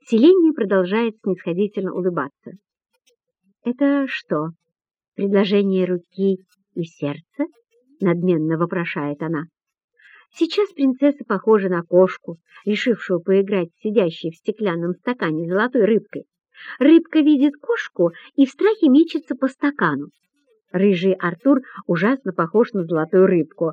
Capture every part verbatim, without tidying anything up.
Селения продолжает снисходительно улыбаться. «Это что, предложение руки и сердца?» — надменно вопрошает она. Сейчас принцесса похожа на кошку, решившую поиграть с сидящей в стеклянном стакане золотой рыбкой. Рыбка видит кошку и в страхе мечется по стакану. Рыжий Артур ужасно похож на золотую рыбку.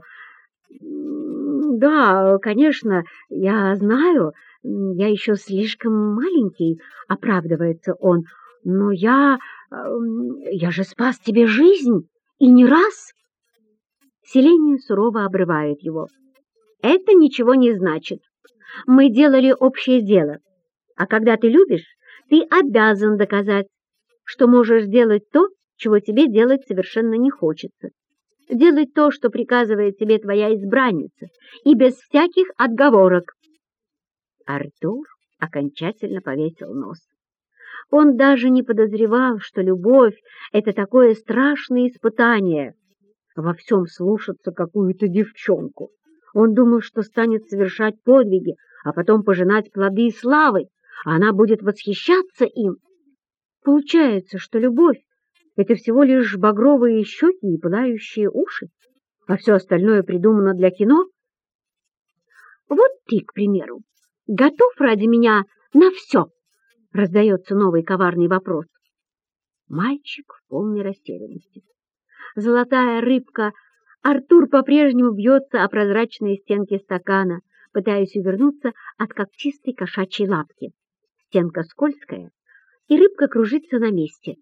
«Да, конечно, я знаю, я еще слишком маленький», — оправдывается он, «но я... я же спас тебе жизнь, и не раз». Селения сурово обрывает его. «Это ничего не значит. Мы делали общее дело, а когда ты любишь, ты обязан доказать, что можешь делать то, чего тебе делать совершенно не хочется. Делать то, что приказывает тебе твоя избранница, и без всяких отговорок». Артур окончательно повесил нос. Он даже не подозревал, что любовь — это такое страшное испытание. Во всем слушаться какую-то девчонку. Он думал, что станет совершать подвиги, а потом пожинать плоды славы, а она будет восхищаться им. Получается, что любовь — это всего лишь багровые щеки и пылающие уши, а все остальное придумано для кино. «Вот ты, к примеру, готов ради меня на все?» — раздается новый коварный вопрос. Мальчик в полной растерянности. Золотая рыбка Артур по-прежнему бьется о прозрачные стенки стакана, пытаясь увернуться от когтистой кошачьей лапки. Стенка скользкая, и рыбка кружится на месте.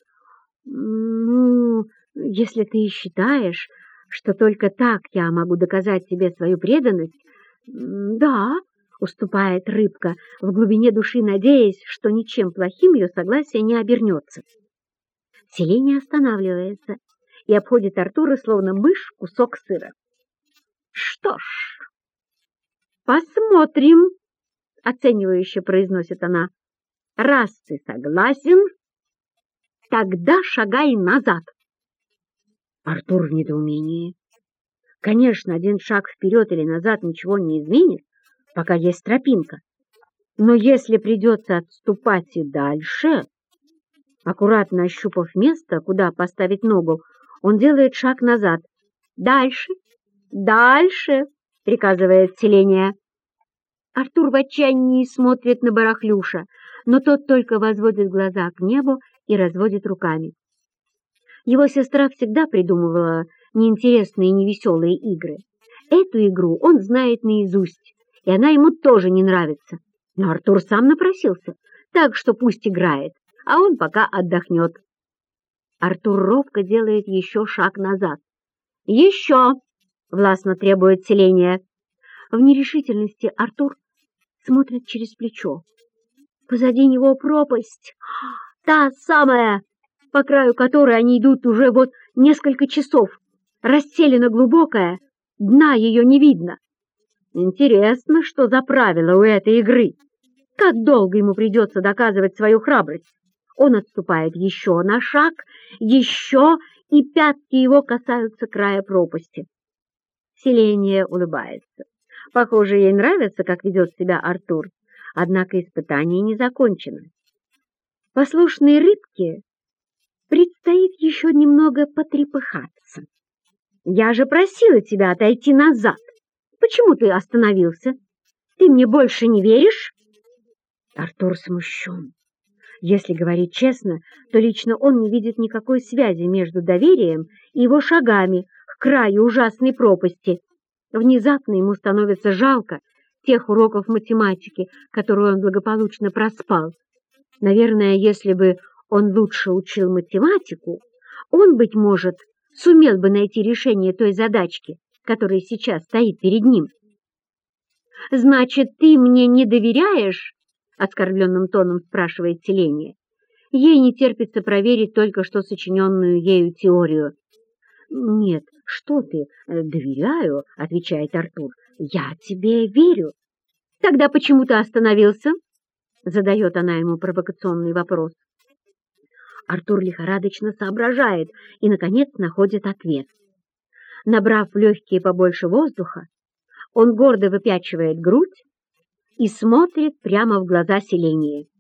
«Ну, если ты считаешь, что только так я могу доказать тебе свою преданность, да», — уступает рыбка, в глубине души надеясь, что ничем плохим ее согласие не обернется. Селения останавливается и обходит Артура, словно мышь, кусок сыра. «Что ж, посмотрим», — оценивающе произносит она. «Раз ты согласен, тогда шагай назад». Артур в недоумении. Конечно, один шаг вперед или назад ничего не изменит, пока есть тропинка. Но если придется отступать и дальше... Аккуратно ощупав место, куда поставить ногу, он делает шаг назад. «Дальше! Дальше!» — приказывает Селения. Артур в отчаянии смотрит на барахлюша, но тот только возводит глаза к небу и разводит руками. Его сестра всегда придумывала неинтересные и невеселые игры. Эту игру он знает наизусть, и она ему тоже не нравится. Но Артур сам напросился, так что пусть играет, а он пока отдохнет. Артур робко делает еще шаг назад. «Еще!» — властно требует Селения. В нерешительности Артур смотрит через плечо. Позади него пропасть, та самая, по краю которой они идут уже вот несколько часов. Расстелена глубокая, дна ее не видно. Интересно, что за правило у этой игры. Как долго ему придется доказывать свою храбрость? Он отступает еще на шаг, еще, и пятки его касаются края пропасти. Селения улыбается. Похоже, ей нравится, как ведет себя Артур, однако испытание не закончено. Послушной рыбке предстоит еще немного потрепыхаться. «Я же просила тебя отойти назад. Почему ты остановился? Ты мне больше не веришь?» Артур смущен. Если говорить честно, то лично он не видит никакой связи между доверием и его шагами к краю ужасной пропасти. Внезапно ему становится жалко тех уроков математики, которые он благополучно проспал. Наверное, если бы он лучше учил математику, он, быть может, сумел бы найти решение той задачки, которая сейчас стоит перед ним. «Значит, ты мне не доверяешь?» — оскорбленным тоном спрашивает Селения. Ей не терпится проверить только что сочиненную ею теорию. «Нет, что ты, доверяю», — отвечает Артур. «Я тебе верю». «Тогда почему ты остановился?» — задает она ему провокационный вопрос. Артур лихорадочно соображает и, наконец, находит ответ. Набрав в легкие побольше воздуха, он гордо выпячивает грудь и смотрит прямо в глаза Селении.